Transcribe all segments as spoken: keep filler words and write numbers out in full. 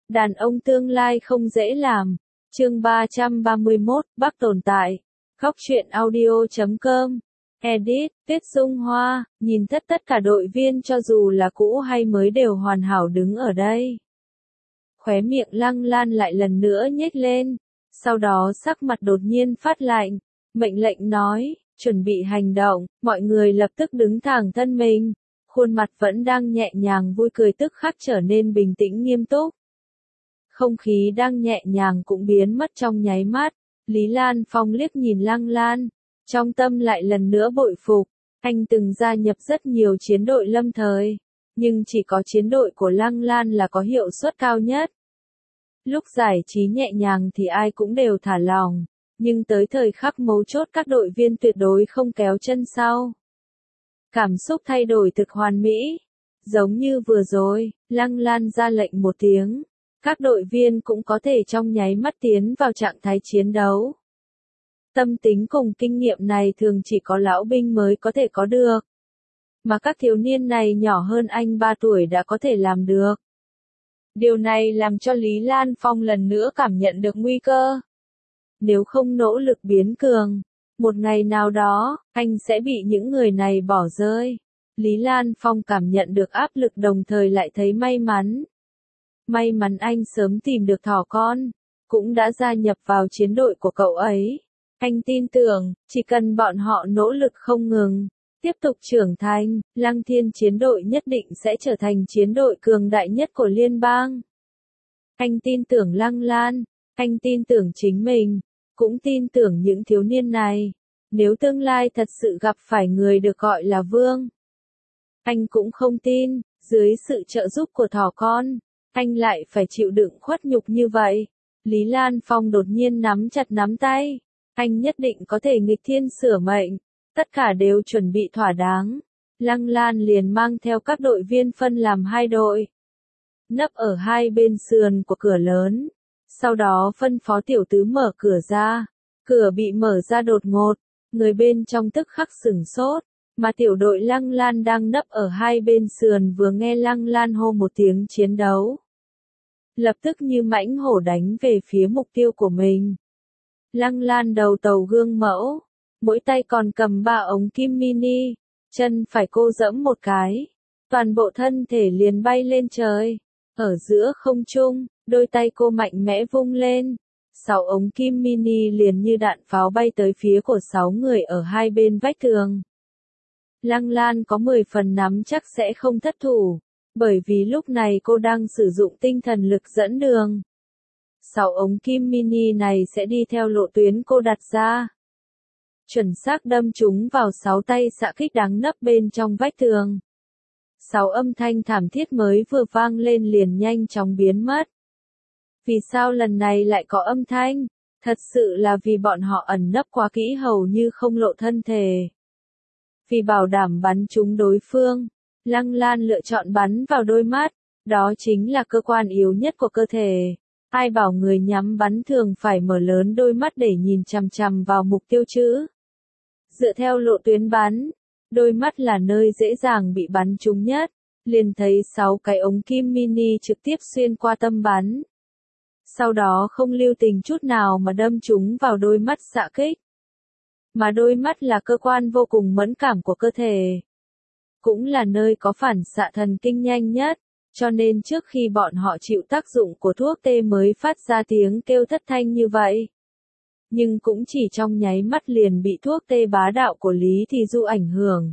Đàn ông tương lai không dễ làm. Chương ba trăm ba mươi mốt, Bác tồn tại. Khóc chuyện audio chấm com. Edit, Tiết Dung Hoa, nhìn tất tất cả đội viên cho dù là cũ hay mới đều hoàn hảo đứng ở đây. Khóe miệng Lăng Lan lại lần nữa nhếch lên, sau đó sắc mặt đột nhiên phát lạnh, mệnh lệnh nói, chuẩn bị hành động, mọi người lập tức đứng thẳng thân mình, khuôn mặt vẫn đang nhẹ nhàng vui cười tức khắc trở nên bình tĩnh nghiêm túc. Không khí đang nhẹ nhàng cũng biến mất trong nháy mắt, Lý Lan Phong liếc nhìn Lăng Lan, trong tâm lại lần nữa bội phục, anh từng gia nhập rất nhiều chiến đội lâm thời, nhưng chỉ có chiến đội của Lăng Lan là có hiệu suất cao nhất. Lúc giải trí nhẹ nhàng thì ai cũng đều thả lỏng, nhưng tới thời khắc mấu chốt các đội viên tuyệt đối không kéo chân sau. Cảm xúc thay đổi thực hoàn mỹ, giống như vừa rồi, Lăng Lan ra lệnh một tiếng, các đội viên cũng có thể trong nháy mắt tiến vào trạng thái chiến đấu. Tâm tính cùng kinh nghiệm này thường chỉ có lão binh mới có thể có được, mà các thiếu niên này nhỏ hơn anh ba tuổi đã có thể làm được. Điều này làm cho Lý Lan Phong lần nữa cảm nhận được nguy cơ. Nếu không nỗ lực biến cường, một ngày nào đó, anh sẽ bị những người này bỏ rơi. Lý Lan Phong cảm nhận được áp lực đồng thời lại thấy may mắn. May mắn anh sớm tìm được thỏ con, cũng đã gia nhập vào chiến đội của cậu ấy. Anh tin tưởng, chỉ cần bọn họ nỗ lực không ngừng, tiếp tục trưởng thành, Lăng Thiên chiến đội nhất định sẽ trở thành chiến đội cường đại nhất của liên bang. Anh tin tưởng Lăng Lan, anh tin tưởng chính mình, cũng tin tưởng những thiếu niên này. Nếu tương lai thật sự gặp phải người được gọi là vương, anh cũng không tin, dưới sự trợ giúp của thỏ con, anh lại phải chịu đựng khuất nhục như vậy. Lý Lan Phong đột nhiên nắm chặt nắm tay, anh nhất định có thể nghịch thiên sửa mệnh. Tất cả đều chuẩn bị thỏa đáng. Lăng Lan liền mang theo các đội viên phân làm hai đội, nấp ở hai bên sườn của cửa lớn. Sau đó phân phó tiểu tứ mở cửa ra. Cửa bị mở ra đột ngột, người bên trong tức khắc sửng sốt, mà tiểu đội Lăng Lan đang nấp ở hai bên sườn vừa nghe Lăng Lan hô một tiếng chiến đấu, lập tức như mãnh hổ đánh về phía mục tiêu của mình. Lăng Lan đầu tàu gương mẫu, mỗi tay còn cầm ba ống kim mini, chân phải cô giẫm một cái, toàn bộ thân thể liền bay lên trời. Ở giữa không trung, đôi tay cô mạnh mẽ vung lên, sáu ống kim mini liền như đạn pháo bay tới phía của sáu người ở hai bên vách tường. Lăng Lan có mười phần nắm chắc sẽ không thất thủ, bởi vì lúc này cô đang sử dụng tinh thần lực dẫn đường. Sáu ống kim mini này sẽ đi theo lộ tuyến cô đặt ra, chuẩn xác đâm chúng vào sáu tay xạ kích đáng nấp bên trong vách tường. Sáu âm thanh thảm thiết mới vừa vang lên liền nhanh chóng biến mất. Vì sao lần này lại có âm thanh? Thật sự là vì bọn họ ẩn nấp quá kỹ hầu như không lộ thân thể. Vì bảo đảm bắn trúng đối phương, Lăng Lan lựa chọn bắn vào đôi mắt, đó chính là cơ quan yếu nhất của cơ thể. Ai bảo người nhắm bắn thường phải mở lớn đôi mắt để nhìn chằm chằm vào mục tiêu chứ? Dựa theo lộ tuyến bắn, đôi mắt là nơi dễ dàng bị bắn trúng nhất, liền thấy sáu cái ống kim mini trực tiếp xuyên qua tâm bắn. Sau đó không lưu tình chút nào mà đâm chúng vào đôi mắt xạ kích. Mà đôi mắt là cơ quan vô cùng mẫn cảm của cơ thể, cũng là nơi có phản xạ thần kinh nhanh nhất, cho nên trước khi bọn họ chịu tác dụng của thuốc tê mới phát ra tiếng kêu thất thanh như vậy. Nhưng cũng chỉ trong nháy mắt liền bị thuốc tê bá đạo của Lý Thị Du ảnh hưởng.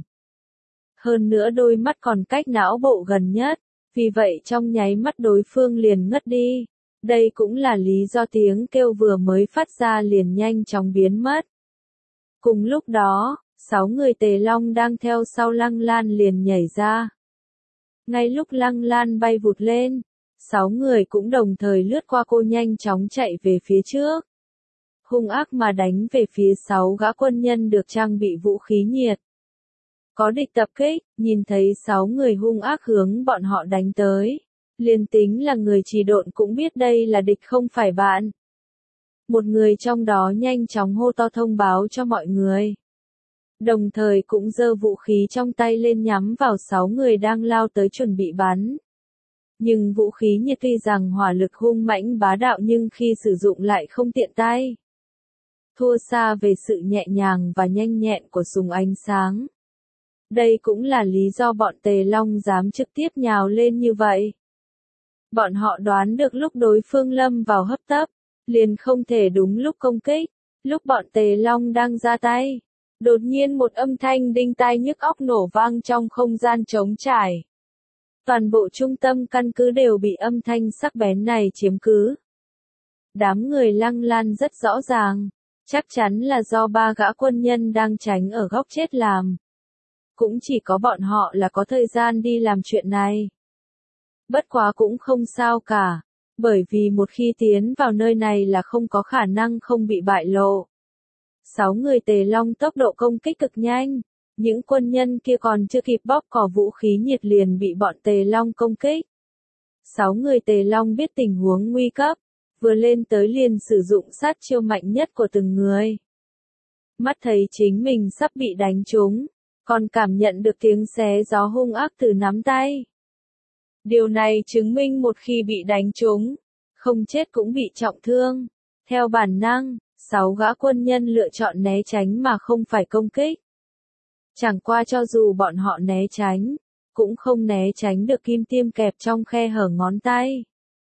Hơn nữa đôi mắt còn cách não bộ gần nhất, vì vậy trong nháy mắt đối phương liền ngất đi. Đây cũng là lý do tiếng kêu vừa mới phát ra liền nhanh chóng biến mất. Cùng lúc đó, sáu người Tề Long đang theo sau Lăng Lan liền nhảy ra. Ngay lúc Lăng Lan bay vụt lên, sáu người cũng đồng thời lướt qua cô nhanh chóng chạy về phía trước. Hung ác mà đánh về phía sáu gã quân nhân được trang bị vũ khí nhiệt. Có địch tập kích, nhìn thấy sáu người hung ác hướng bọn họ đánh tới. Liền tính là người chỉ độn cũng biết đây là địch không phải bạn. Một người trong đó nhanh chóng hô to thông báo cho mọi người. Đồng thời cũng giơ vũ khí trong tay lên nhắm vào sáu người đang lao tới chuẩn bị bắn. Nhưng vũ khí nhiệt tuy rằng hỏa lực hung mãnh bá đạo nhưng khi sử dụng lại không tiện tay. Thua xa về sự nhẹ nhàng và nhanh nhẹn của súng ánh sáng. Đây cũng là lý do bọn Tề Long dám trực tiếp nhào lên như vậy. Bọn họ đoán được lúc đối phương lâm vào hấp tấp, liền không thể đúng lúc công kích. Lúc bọn Tề Long đang ra tay, đột nhiên một âm thanh đinh tai nhức óc nổ vang trong không gian trống trải. Toàn bộ trung tâm căn cứ đều bị âm thanh sắc bén này chiếm cứ. Đám người Lăng Lan rất rõ ràng, chắc chắn là do ba gã quân nhân đang tránh ở góc chết làm. Cũng chỉ có bọn họ là có thời gian đi làm chuyện này. Bất quá cũng không sao cả, bởi vì một khi tiến vào nơi này là không có khả năng không bị bại lộ. Sáu người Tề Long tốc độ công kích cực nhanh, những quân nhân kia còn chưa kịp bóp cò vũ khí nhiệt liền bị bọn Tề Long công kích. Sáu người Tề Long biết tình huống nguy cấp, vừa lên tới liền sử dụng sát chiêu mạnh nhất của từng người. Mắt thấy chính mình sắp bị đánh trúng, còn cảm nhận được tiếng xé gió hung ác từ nắm tay. Điều này chứng minh một khi bị đánh trúng, không chết cũng bị trọng thương. Theo bản năng, sáu gã quân nhân lựa chọn né tránh mà không phải công kích. Chẳng qua cho dù bọn họ né tránh, cũng không né tránh được kim tiêm kẹp trong khe hở ngón tay.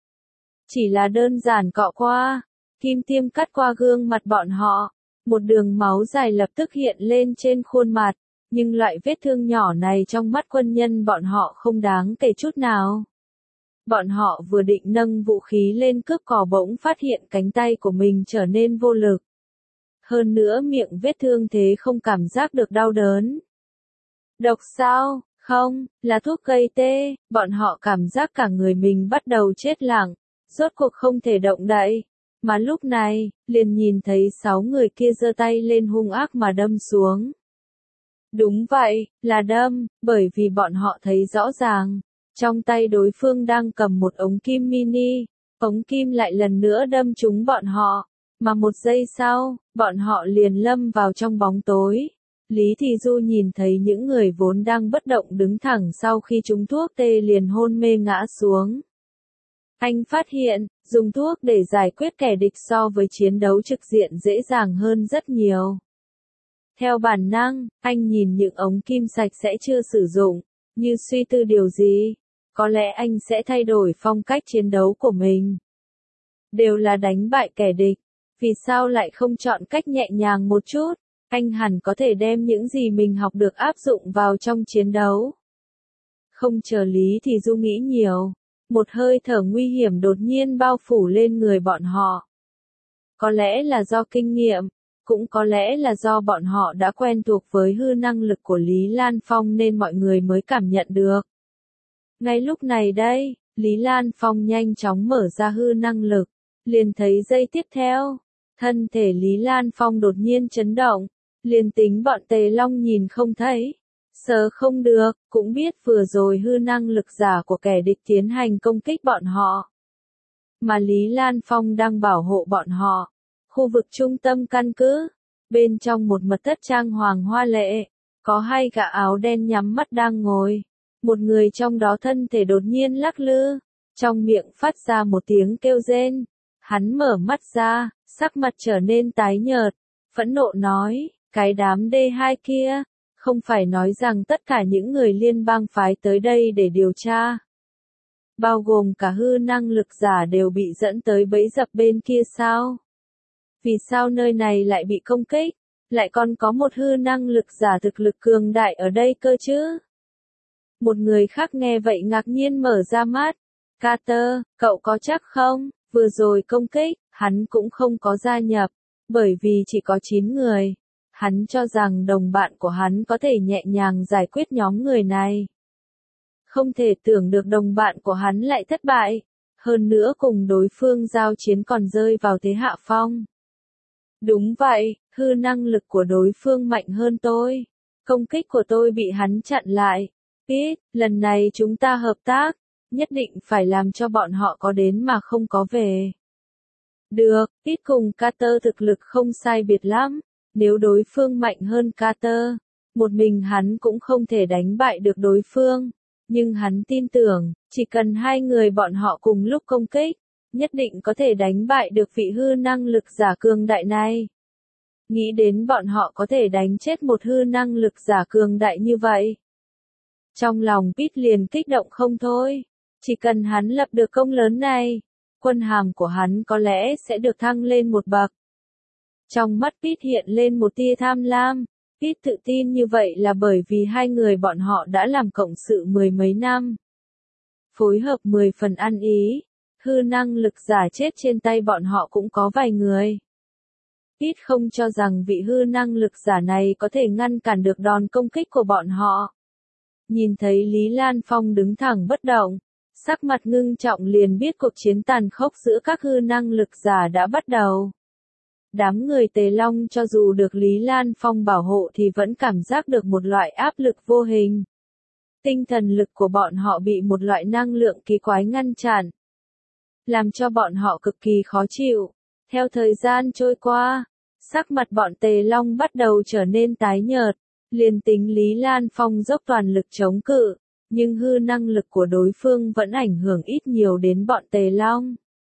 Chỉ là đơn giản cọ qua, kim tiêm cắt qua gương mặt bọn họ, một đường máu dài lập tức hiện lên trên khuôn mặt, nhưng loại vết thương nhỏ này trong mắt quân nhân bọn họ không đáng kể chút nào. Bọn họ vừa định nâng vũ khí lên cướp cò bỗng phát hiện cánh tay của mình trở nên vô lực. Hơn nữa miệng vết thương thế không cảm giác được đau đớn. Độc sao? Không, là thuốc gây tê, bọn họ cảm giác cả người mình bắt đầu chết lặng, rốt cuộc không thể động đậy. Mà lúc này, liền nhìn thấy sáu người kia giơ tay lên hung ác mà đâm xuống. Đúng vậy, là đâm, bởi vì bọn họ thấy rõ ràng, trong tay đối phương đang cầm một ống kim mini, ống kim lại lần nữa đâm trúng bọn họ, mà một giây sau, bọn họ liền lâm vào trong bóng tối. Lý Thị Du nhìn thấy những người vốn đang bất động đứng thẳng sau khi trúng thuốc tê liền hôn mê ngã xuống. Anh phát hiện, dùng thuốc để giải quyết kẻ địch so với chiến đấu trực diện dễ dàng hơn rất nhiều. Theo bản năng, anh nhìn những ống kim sạch sẽ chưa sử dụng, như suy tư điều gì, có lẽ anh sẽ thay đổi phong cách chiến đấu của mình. Đều là đánh bại kẻ địch, vì sao lại không chọn cách nhẹ nhàng một chút, anh hẳn có thể đem những gì mình học được áp dụng vào trong chiến đấu. Không chờ Lý Thì Du nghĩ nhiều, một hơi thở nguy hiểm đột nhiên bao phủ lên người bọn họ. Có lẽ là do kinh nghiệm, cũng có lẽ là do bọn họ đã quen thuộc với hư năng lực của Lý Lan Phong nên mọi người mới cảm nhận được. Ngay lúc này đây, Lý Lan Phong nhanh chóng mở ra hư năng lực, liền thấy giây tiếp theo, thân thể Lý Lan Phong đột nhiên chấn động, liền tính bọn Tề Long nhìn không thấy, sờ không được, cũng biết vừa rồi hư năng lực giả của kẻ địch tiến hành công kích bọn họ. Mà Lý Lan Phong đang bảo hộ bọn họ. Khu vực trung tâm căn cứ, bên trong một mật thất trang hoàng hoa lệ, có hai gã áo đen nhắm mắt đang ngồi. Một người trong đó thân thể đột nhiên lắc lư, trong miệng phát ra một tiếng kêu rên. Hắn mở mắt ra, sắc mặt trở nên tái nhợt, phẫn nộ nói, cái đám đê hai kia, không phải nói rằng tất cả những người liên bang phái tới đây để điều tra. Bao gồm cả hư năng lực giả đều bị dẫn tới bẫy dập bên kia sao? Vì sao nơi này lại bị công kích, lại còn có một hư năng lực giả thực lực cường đại ở đây cơ chứ? Một người khác nghe vậy ngạc nhiên mở ra mắt. Carter, cậu có chắc không? Vừa rồi công kích, hắn cũng không có gia nhập, bởi vì chỉ có chín người. Hắn cho rằng đồng bạn của hắn có thể nhẹ nhàng giải quyết nhóm người này. Không thể tưởng được đồng bạn của hắn lại thất bại, hơn nữa cùng đối phương giao chiến còn rơi vào thế hạ phong. Đúng vậy, hư năng lực của đối phương mạnh hơn tôi. Công kích của tôi bị hắn chặn lại. Pete, lần này chúng ta hợp tác, nhất định phải làm cho bọn họ có đến mà không có về. Được, Pete cùng Carter thực lực không sai biệt lắm, nếu đối phương mạnh hơn Carter, một mình hắn cũng không thể đánh bại được đối phương. Nhưng hắn tin tưởng, chỉ cần hai người bọn họ cùng lúc công kích, nhất định có thể đánh bại được vị hư năng lực giả cường đại này. Nghĩ đến bọn họ có thể đánh chết một hư năng lực giả cường đại như vậy. Trong lòng Pete liền kích động không thôi. Chỉ cần hắn lập được công lớn này, quân hàm của hắn có lẽ sẽ được thăng lên một bậc. Trong mắt Pete hiện lên một tia tham lam. Pete tự tin như vậy là bởi vì hai người bọn họ đã làm cộng sự mười mấy năm. Phối hợp mười phần ăn ý, hư năng lực giả chết trên tay bọn họ cũng có vài người. Pete không cho rằng vị hư năng lực giả này có thể ngăn cản được đòn công kích của bọn họ. Nhìn thấy Lý Lan Phong đứng thẳng bất động, sắc mặt ngưng trọng liền biết cuộc chiến tàn khốc giữa các hư năng lực giả đã bắt đầu. Đám người Tề Long cho dù được Lý Lan Phong bảo hộ thì vẫn cảm giác được một loại áp lực vô hình. Tinh thần lực của bọn họ bị một loại năng lượng kỳ quái ngăn chặn, làm cho bọn họ cực kỳ khó chịu. Theo thời gian trôi qua, sắc mặt bọn Tề Long bắt đầu trở nên tái nhợt, liền tính Lý Lan Phong dốc toàn lực chống cự, nhưng hư năng lực của đối phương vẫn ảnh hưởng ít nhiều đến bọn Tề Long.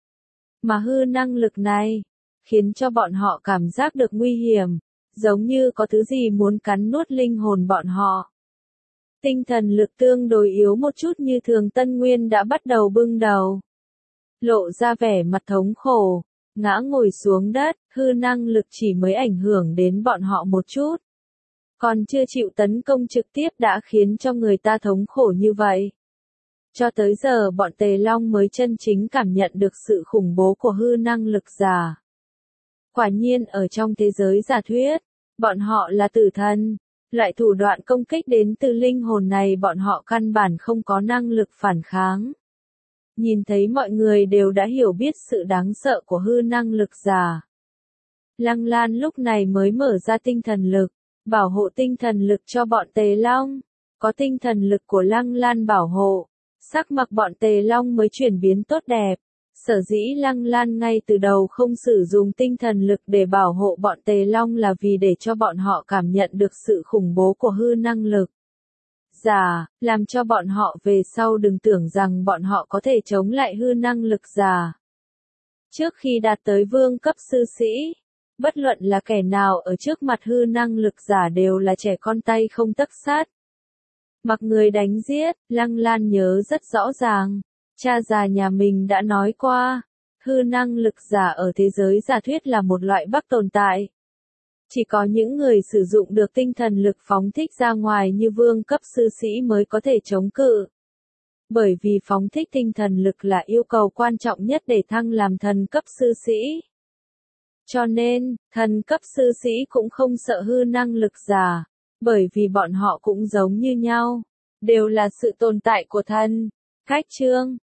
Mà hư năng lực này, khiến cho bọn họ cảm giác được nguy hiểm, giống như có thứ gì muốn cắn nuốt linh hồn bọn họ. Tinh thần lực tương đối yếu một chút như Thường Tân Nguyên đã bắt đầu bưng đầu, lộ ra vẻ mặt thống khổ, ngã ngồi xuống đất, hư năng lực chỉ mới ảnh hưởng đến bọn họ một chút. Còn chưa chịu tấn công trực tiếp đã khiến cho người ta thống khổ như vậy. Cho tới giờ bọn Tề Long mới chân chính cảm nhận được sự khủng bố của hư năng lực giả. Quả nhiên ở trong thế giới giả thuyết, bọn họ là tử thần, loại thủ đoạn công kích đến từ linh hồn này bọn họ căn bản không có năng lực phản kháng. Nhìn thấy mọi người đều đã hiểu biết sự đáng sợ của hư năng lực giả. Lăng Lan lúc này mới mở ra tinh thần lực, bảo hộ tinh thần lực cho bọn Tề Long. Có tinh thần lực của Lăng Lan bảo hộ, sắc mặt bọn Tề Long mới chuyển biến tốt đẹp. Sở dĩ Lăng Lan ngay từ đầu không sử dụng tinh thần lực để bảo hộ bọn Tề Long là vì để cho bọn họ cảm nhận được sự khủng bố của hư năng lực giả, làm cho bọn họ về sau đừng tưởng rằng bọn họ có thể chống lại hư năng lực giả. Trước khi đạt tới vương cấp sư sĩ, bất luận là kẻ nào ở trước mặt hư năng lực giả đều là trẻ con tay không tấc sắt. Mặc người đánh giết, Lăng Lan nhớ rất rõ ràng. Cha già nhà mình đã nói qua, hư năng lực giả ở thế giới giả thuyết là một loại bắc tồn tại. Chỉ có những người sử dụng được tinh thần lực phóng thích ra ngoài như vương cấp sư sĩ mới có thể chống cự. Bởi vì phóng thích tinh thần lực là yêu cầu quan trọng nhất để thăng làm thần cấp sư sĩ. Cho nên, thần cấp sư sĩ cũng không sợ hư năng lực giả, bởi vì bọn họ cũng giống như nhau, đều là sự tồn tại của thần. Cách chương